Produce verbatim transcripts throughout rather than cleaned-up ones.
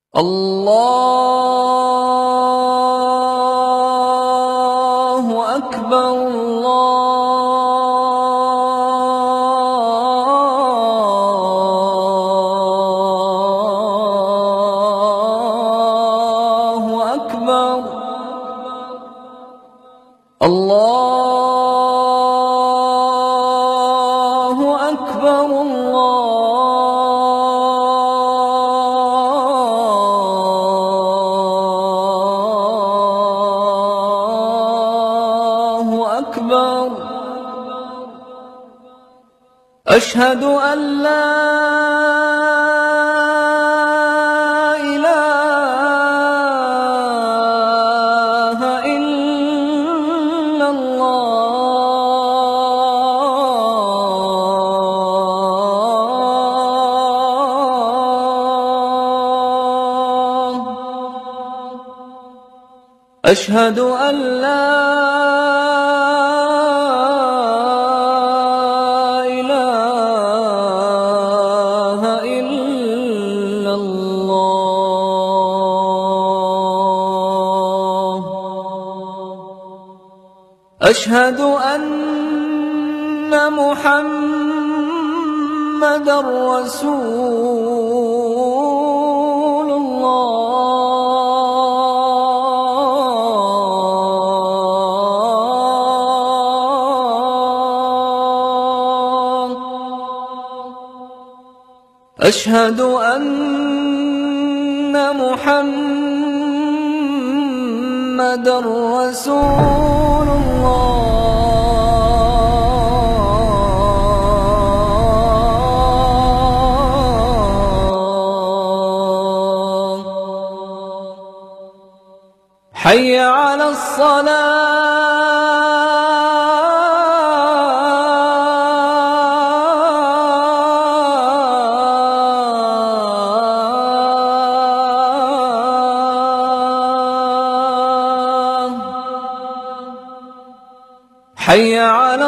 الله أكبر الله أكبر الله أكبر الله أكبر. أشهد أن لا إله إلا الله. أشهد أن لا إله إلا الله. أشهد أن محمدًا رسول الله. أشهد أن محمدًا رسول الله. حي على الصلاة. حي على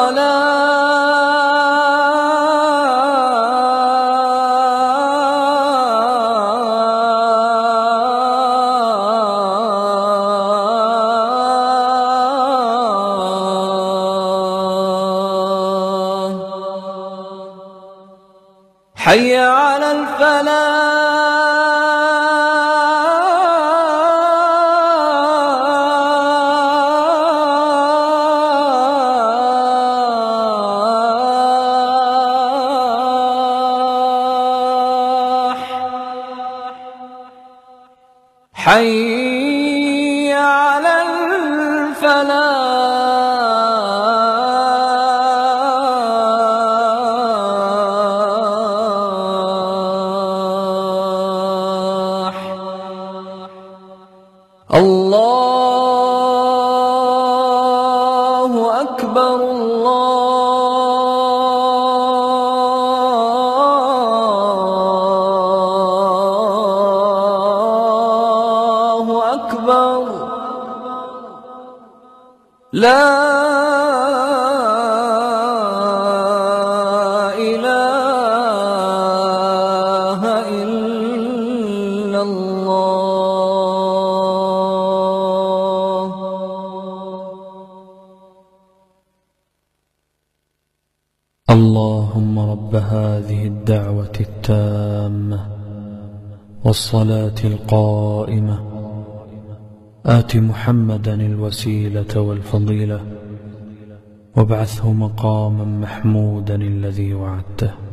الصلاة. حي على الفلاح. حي على الفلاح. الله أكبر الله أكبر. لا إله إلا الله. اللهم رب هذه الدعوة التامة والصلاة القائمة آت محمدا الوسيلة والفضيلة وابعثه مقاما محمودا الذي وعدته.